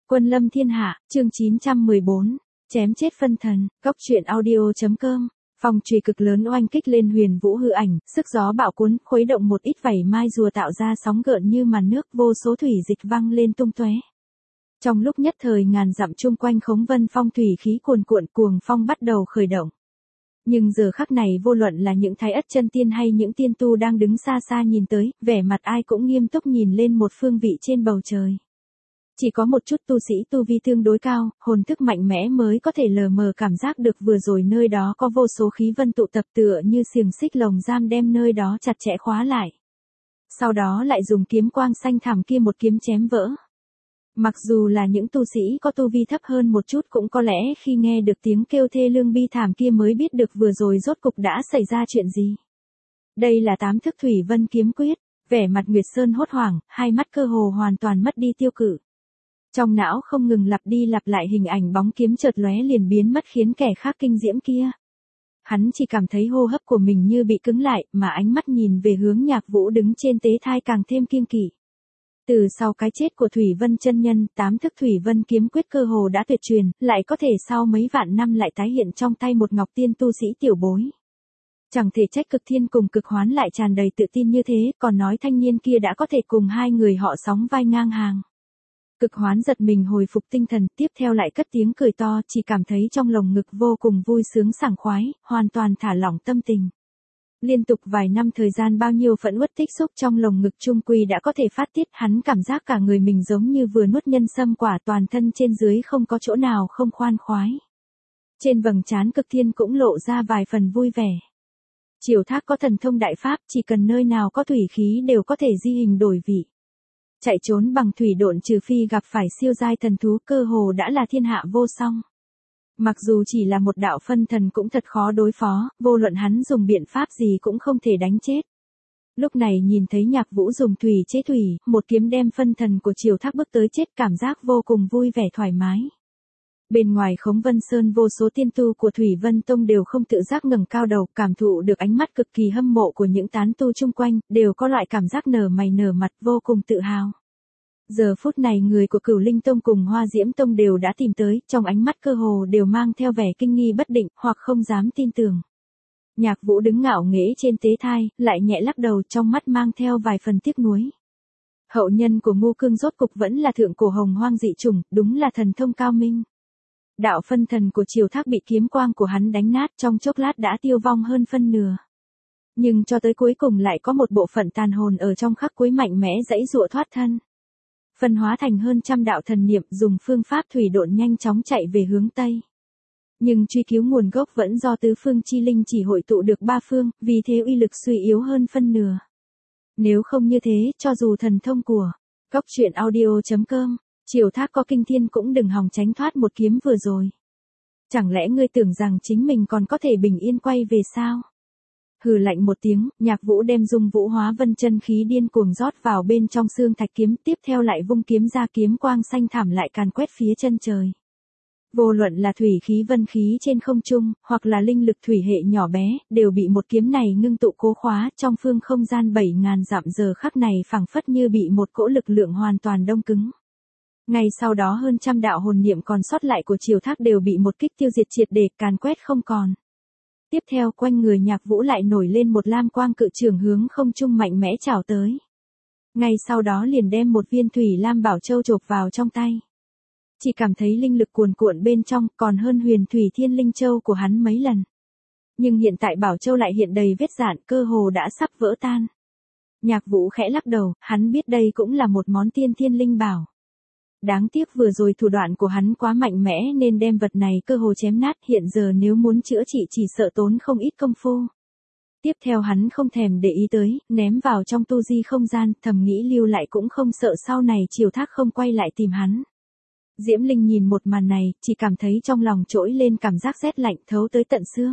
Quân lâm thiên hạ, chương 914, chém chết phân thần, góc truyện audio.com. Phong chùy cực lớn oanh kích lên Huyền Vũ hư ảnh, sức gió bạo cuốn, khuấy động một ít vảy mai rùa tạo ra sóng gợn như màn nước, vô số thủy dịch văng lên tung tóe. Trong lúc nhất thời ngàn dặm chung quanh Khống Vân Phong thủy khí cuồn cuộn, cuồng phong bắt đầu khởi động. Nhưng giờ khắc này vô luận là những thái ất chân tiên hay những tiên tu đang đứng xa xa nhìn tới, vẻ mặt ai cũng nghiêm túc nhìn lên một phương vị trên bầu trời. Chỉ có một chút tu sĩ tu vi tương đối cao, hồn thức mạnh mẽ mới có thể lờ mờ cảm giác được vừa rồi nơi đó có vô số khí vân tụ tập tựa như xiềng xích lồng giam đem nơi đó chặt chẽ khóa lại. Sau đó lại dùng kiếm quang xanh thẳm kia một kiếm chém vỡ. Mặc dù là những tu sĩ có tu vi thấp hơn một chút cũng có lẽ khi nghe được tiếng kêu thê lương bi thảm kia mới biết được vừa rồi rốt cục đã xảy ra chuyện gì. Đây là 8 thức thủy vân kiếm quyết, vẻ mặt Nguyệt Sơn hốt hoảng, hai mắt cơ hồ hoàn toàn mất đi tiêu cự. Trong não không ngừng lặp đi lặp lại hình ảnh bóng kiếm chợt lóe liền biến mất khiến kẻ khác kinh diễm kia. Hắn chỉ cảm thấy hô hấp của mình như bị cứng lại, mà ánh mắt nhìn về hướng Nhạc Vũ đứng trên tế thai càng thêm kiêng kỵ. Từ sau cái chết của Thủy Vân chân nhân, 8 thức Thủy Vân kiếm quyết cơ hồ đã tuyệt truyền, lại có thể sau mấy vạn năm lại tái hiện trong tay một ngọc tiên tu sĩ tiểu bối. Chẳng thể trách Cực Thiên cùng Cực Hoán lại tràn đầy tự tin như thế, còn nói thanh niên kia đã có thể cùng hai người họ sóng vai ngang hàng. Cực Hoán giật mình hồi phục tinh thần, tiếp theo lại cất tiếng cười to, chỉ cảm thấy trong lồng ngực vô cùng vui sướng sảng khoái, hoàn toàn thả lỏng tâm tình. Liên tục vài năm thời gian bao nhiêu phẫn uất tích xúc trong lồng ngực trung quy đã có thể phát tiết, hắn cảm giác cả người mình giống như vừa nuốt nhân sâm quả, toàn thân trên dưới không có chỗ nào không khoan khoái. Trên vầng trán Cực Thiên cũng lộ ra vài phần vui vẻ. Triều Thác có thần thông đại pháp, chỉ cần nơi nào có thủy khí đều có thể di hình đổi vị. Chạy trốn bằng thủy độn trừ phi gặp phải siêu giai thần thú cơ hồ đã là thiên hạ vô song. Mặc dù chỉ là một đạo phân thần cũng thật khó đối phó, vô luận hắn dùng biện pháp gì cũng không thể đánh chết. Lúc này nhìn thấy Nhạc Vũ dùng thủy chế thủy, một kiếm đem phân thần của Triều Thác bước tới chết, cảm giác vô cùng vui vẻ thoải mái. Bên ngoài Khống Vân Sơn vô số tiên tu của Thủy Vân Tông đều không tự giác ngẩng cao đầu, cảm thụ được ánh mắt cực kỳ hâm mộ của những tán tu chung quanh, đều có loại cảm giác nở mày nở mặt vô cùng tự hào. Giờ phút này người của Cửu Linh Tông cùng Hoa Diễm Tông đều đã tìm tới, trong ánh mắt cơ hồ đều mang theo vẻ kinh nghi bất định, hoặc không dám tin tưởng. Nhạc Vũ đứng ngạo nghễ trên tế thai, lại nhẹ lắc đầu, trong mắt mang theo vài phần tiếc nuối. Hậu nhân của Ngô Cương rốt cục vẫn là thượng cổ hồng hoang dị chủng, đúng là thần thông cao minh. Đạo phân thần của Triều Thác bị kiếm quang của hắn đánh nát, trong chốc lát đã tiêu vong hơn phân nửa. Nhưng cho tới cuối cùng lại có một bộ phận tàn hồn ở trong khắc cuối mạnh mẽ giãy giụa thoát thân. Phân hóa thành hơn trăm đạo thần niệm, dùng phương pháp thủy độn nhanh chóng chạy về hướng Tây. Nhưng truy cứu nguồn gốc vẫn do tứ phương chi linh chỉ hội tụ được ba phương, vì thế uy lực suy yếu hơn phân nửa. Nếu không như thế, cho dù thần thông của góc truyện audio.com, Triều Thác có kinh thiên cũng đừng hòng tránh thoát một kiếm vừa rồi. Chẳng lẽ ngươi tưởng rằng chính mình còn có thể bình yên quay về sao? Hừ lạnh một tiếng, Nhạc Vũ đem Dung Vũ Hóa Vân chân khí điên cuồng rót vào bên trong xương thạch kiếm, tiếp theo lại vung kiếm ra, kiếm quang xanh thẳm lại càn quét phía chân trời. Vô luận là thủy khí vân khí trên không trung, hoặc là linh lực thủy hệ nhỏ bé, đều bị một kiếm này ngưng tụ cố khóa, trong phương không gian 7.000 dặm giờ khắc này phảng phất như bị một cỗ lực lượng hoàn toàn đông cứng. Ngay sau đó hơn trăm đạo hồn niệm còn sót lại của Triều Thác đều bị một kích tiêu diệt triệt để, càn quét không còn. Tiếp theo quanh người Nhạc Vũ lại nổi lên một lam quang cự trường hướng không trung mạnh mẽ chảo tới. Ngay sau đó liền đem một viên thủy lam bảo châu chộp vào trong tay. Chỉ cảm thấy linh lực cuồn cuộn bên trong, còn hơn Huyền Thủy Thiên Linh Châu của hắn mấy lần. Nhưng hiện tại bảo châu lại hiện đầy vết rạn, cơ hồ đã sắp vỡ tan. Nhạc Vũ khẽ lắc đầu, hắn biết đây cũng là một món tiên thiên linh bảo. Đáng tiếc vừa rồi thủ đoạn của hắn quá mạnh mẽ nên đem vật này cơ hồ chém nát, hiện giờ nếu muốn chữa trị chỉ sợ tốn không ít công phu. Tiếp theo hắn không thèm để ý tới, ném vào trong tu di không gian, thầm nghĩ lưu lại cũng không sợ sau này Triều Thác không quay lại tìm hắn. Diễm Linh nhìn một màn này, chỉ cảm thấy trong lòng trỗi lên cảm giác rét lạnh thấu tới tận xương.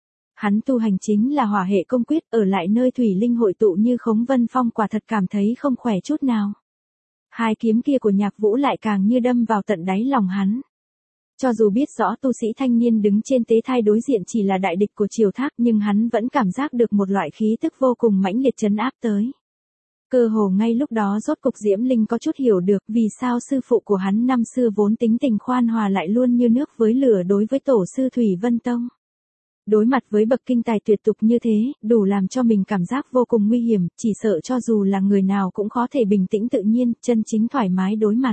Hắn tu hành chính là hỏa hệ công quyết, ở lại nơi thủy linh hội tụ như Khống Vân Phong quả thật cảm thấy không khỏe chút nào. Hai kiếm kia của Nhạc Vũ lại càng như đâm vào tận đáy lòng hắn. Cho dù biết rõ tu sĩ thanh niên đứng trên tế thai đối diện chỉ là đại địch của Triều Thác, nhưng hắn vẫn cảm giác được một loại khí tức vô cùng mãnh liệt trấn áp tới. Cơ hồ ngay lúc đó rốt cục Diễm Linh có chút hiểu được vì sao sư phụ của hắn năm xưa vốn tính tình khoan hòa lại luôn như nước với lửa đối với tổ sư Thủy Vân Tông. Đối mặt với bậc kinh tài tuyệt tục như thế, đủ làm cho mình cảm giác vô cùng nguy hiểm, chỉ sợ cho dù là người nào cũng khó thể bình tĩnh tự nhiên, chân chính thoải mái đối mặt.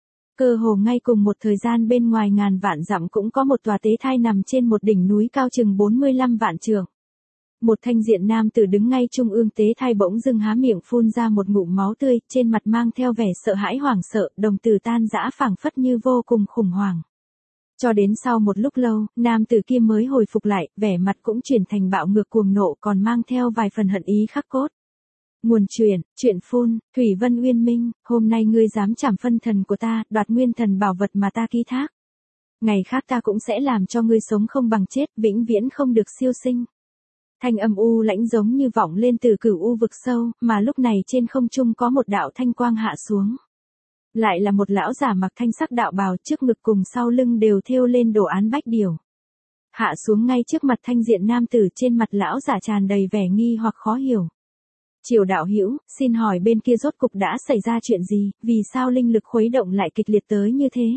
Cơ hồ ngay cùng một thời gian bên ngoài ngàn vạn dặm cũng có một tòa tế thai nằm trên một đỉnh núi cao chừng 45 vạn trượng. Một thanh diện nam tử đứng ngay trung ương tế thai bỗng dưng há miệng phun ra một ngụm máu tươi, trên mặt mang theo vẻ sợ hãi hoảng sợ, đồng tử tan rã phảng phất như vô cùng khủng hoảng. Cho đến sau một lúc lâu, nam tử kia mới hồi phục lại, vẻ mặt cũng chuyển thành bạo ngược cuồng nộ còn mang theo vài phần hận ý khắc cốt. Nguồn chuyện phun, Thủy Vân Uyên Minh, hôm nay ngươi dám chảm phân thần của ta, đoạt nguyên thần bảo vật mà ta ký thác. Ngày khác ta cũng sẽ làm cho ngươi sống không bằng chết, vĩnh viễn không được siêu sinh. Thanh âm u lãnh giống như vọng lên từ cửu u vực sâu, mà lúc này trên không trung có một đạo thanh quang hạ xuống. Lại là một lão giả mặc thanh sắc đạo bào, trước ngực cùng sau lưng đều thêu lên đồ án bách điểu. Hạ xuống ngay trước mặt thanh diện nam tử, trên mặt lão giả tràn đầy vẻ nghi hoặc khó hiểu. Triều đạo hữu, xin hỏi bên kia rốt cục đã xảy ra chuyện gì, vì sao linh lực khuấy động lại kịch liệt tới như thế?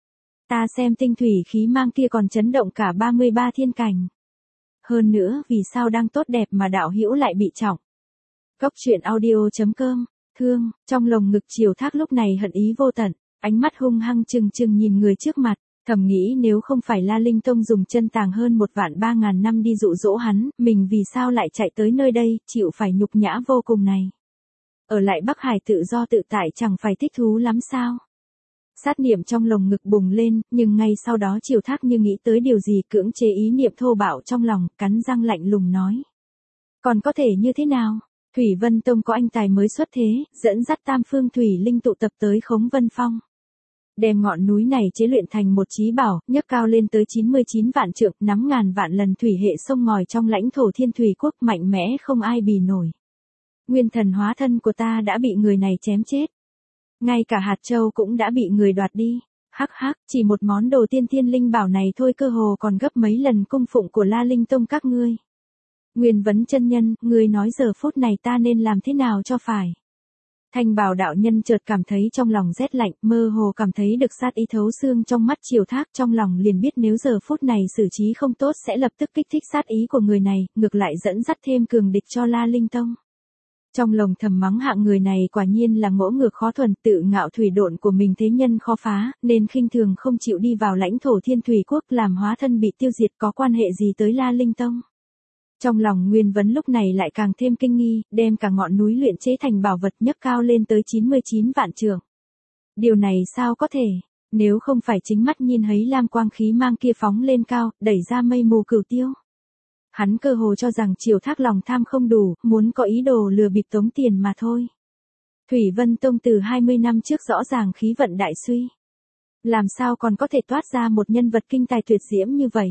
Ta xem tinh thủy khí mang kia còn chấn động cả 33 thiên cảnh. Hơn nữa, vì sao đang tốt đẹp mà đạo hữu lại bị trọng? Cốc truyện audio.com, thương, trong lồng ngực Triều Thác lúc này hận ý vô tận, ánh mắt hung hăng trừng trừng nhìn người trước mặt, thầm nghĩ nếu không phải La Linh Tông dùng chân tàng hơn 1.300.000 năm đi dụ dỗ hắn, mình vì sao lại chạy tới nơi đây, chịu phải nhục nhã vô cùng này. Ở lại Bắc Hải tự do tự tại chẳng phải thích thú lắm sao? Sát niệm trong lồng ngực bùng lên, nhưng ngay sau đó Triều Thác như nghĩ tới điều gì cưỡng chế ý niệm thô bạo trong lòng, cắn răng lạnh lùng nói. Còn có thể như thế nào? Thủy Vân Tông có anh tài mới xuất thế, dẫn dắt tam phương thủy linh tụ tập tới Khống Vân Phong. Đem ngọn núi này chế luyện thành một chí bảo, nhấc cao lên tới 99 vạn trượng, nắm ngàn vạn lần thủy hệ sông ngòi trong lãnh thổ Thiên Thủy Quốc, mạnh mẽ không ai bì nổi. Nguyên thần hóa thân của ta đã bị người này chém chết. Ngay cả hạt châu cũng đã bị người đoạt đi. Hắc hắc, chỉ một món đồ tiên thiên linh bảo này thôi cơ hồ còn gấp mấy lần cung phụng của La Linh Tông các ngươi. Nguyên Vấn chân nhân, ngươi nói giờ phút này ta nên làm thế nào cho phải? Thanh Bào đạo nhân chợt cảm thấy trong lòng rét lạnh, mơ hồ cảm thấy được sát ý thấu xương trong mắt Triều Thác, trong lòng liền biết nếu giờ phút này xử trí không tốt sẽ lập tức kích thích sát ý của người này, ngược lại dẫn dắt thêm cường địch cho La Linh Tông. Trong lòng thầm mắng hạng người này quả nhiên là ngỗ ngược khó thuần, tự ngạo thủy độn của mình thế nhân khó phá, nên khinh thường không chịu đi vào lãnh thổ Thiên Thủy Quốc, làm hóa thân bị tiêu diệt, có quan hệ gì tới La Linh Tông. Trong lòng Nguyên Vấn lúc này lại càng thêm kinh nghi, đem cả ngọn núi luyện chế thành bảo vật nhấc cao lên tới 99 vạn trượng. Điều này sao có thể, nếu không phải chính mắt nhìn thấy lam quang khí mang kia phóng lên cao, đẩy ra mây mù cửu tiêu. Hắn cơ hồ cho rằng Triều Thác lòng tham không đủ, muốn có ý đồ lừa bịp tống tiền mà thôi. Thủy Vân Tông từ 20 năm trước rõ ràng khí vận đại suy. Làm sao còn có thể toát ra một nhân vật kinh tài tuyệt diễm như vậy?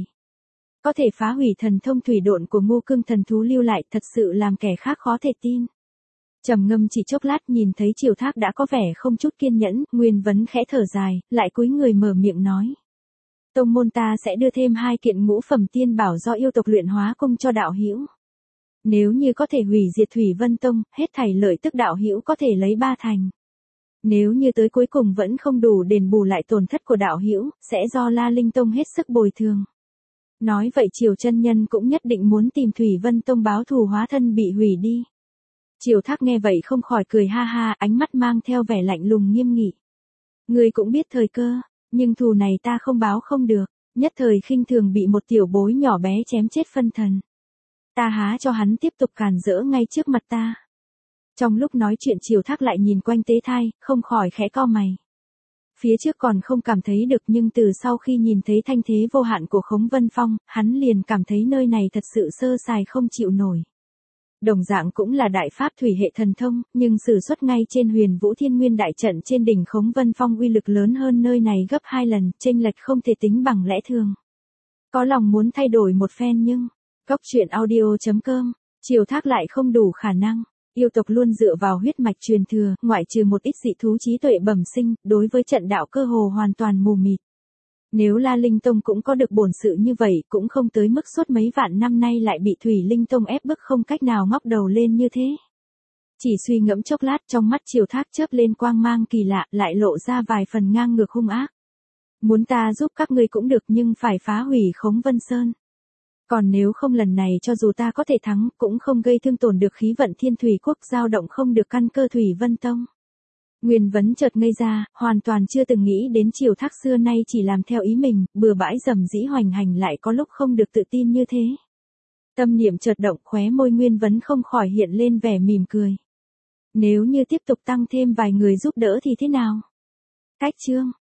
Có thể phá hủy thần thông thủy độn của Ngô Cương thần thú lưu lại, thật sự làm kẻ khác khó thể tin. Trầm ngâm chỉ chốc lát, nhìn thấy Triều Thác đã có vẻ không chút kiên nhẫn, Nguyên Vấn khẽ thở dài, lại cúi người mở miệng nói. Tông môn ta sẽ đưa thêm 2 kiện ngũ phẩm tiên bảo do yêu tộc luyện hóa cung cho đạo hữu. Nếu như có thể hủy diệt Thủy Vân Tông, hết thảy lợi tức đạo hữu có thể lấy 3 thành. Nếu như tới cuối cùng vẫn không đủ đền bù lại tổn thất của đạo hữu, sẽ do La Linh Tông hết sức bồi thường. Nói vậy Triều chân nhân cũng nhất định muốn tìm Thủy Vân Tông báo thù hóa thân bị hủy đi. Triều Thác nghe vậy không khỏi cười ha ha, ánh mắt mang theo vẻ lạnh lùng nghiêm nghị. Ngươi cũng biết thời cơ, nhưng thù này ta không báo không được, nhất thời khinh thường bị một tiểu bối nhỏ bé chém chết phân thần. Ta há cho hắn tiếp tục càn rỡ ngay trước mặt ta. Trong lúc nói chuyện Triều Thác lại nhìn quanh tế thai, không khỏi khẽ cau mày. Phía trước còn không cảm thấy được, nhưng từ sau khi nhìn thấy thanh thế vô hạn của Khống Vân Phong, hắn liền cảm thấy nơi này thật sự sơ sài không chịu nổi. Đồng dạng cũng là đại pháp thủy hệ thần thông, nhưng sử xuất ngay trên Huyền Vũ Thiên Nguyên đại trận trên đỉnh Khống Vân Phong uy lực lớn hơn nơi này gấp 2 lần, chênh lệch không thể tính bằng lẽ thường. Có lòng muốn thay đổi một phen nhưng, Cốc truyện audio.com, Triều Thác lại không đủ khả năng. Yêu tộc luôn dựa vào huyết mạch truyền thừa, ngoại trừ một ít dị thú trí tuệ bẩm sinh, đối với trận đạo cơ hồ hoàn toàn mù mịt. Nếu La Linh Tông cũng có được bổn sự như vậy, cũng không tới mức suốt mấy vạn năm nay lại bị Thủy Linh Tông ép bức không cách nào ngóc đầu lên như thế. Chỉ suy ngẫm chốc lát, trong mắt Triều Thác chớp lên quang mang kỳ lạ, lại lộ ra vài phần ngang ngược hung ác. Muốn ta giúp các ngươi cũng được, nhưng phải phá hủy Khống Vân Sơn. Còn nếu không, lần này cho dù ta có thể thắng, cũng không gây thương tổn được khí vận Thiên Thủy Quốc, dao động không được căn cơ Thủy Vân Tông. Nguyên Vấn chợt ngây ra, hoàn toàn chưa từng nghĩ đến Triều Thác xưa nay chỉ làm theo ý mình, bừa bãi rầm rĩ hoành hành, lại có lúc không được tự tin như thế. Tâm niệm chợt động, khóe môi Nguyên Vấn không khỏi hiện lên vẻ mỉm cười. Nếu như tiếp tục tăng thêm vài người giúp đỡ thì thế nào? Cách chương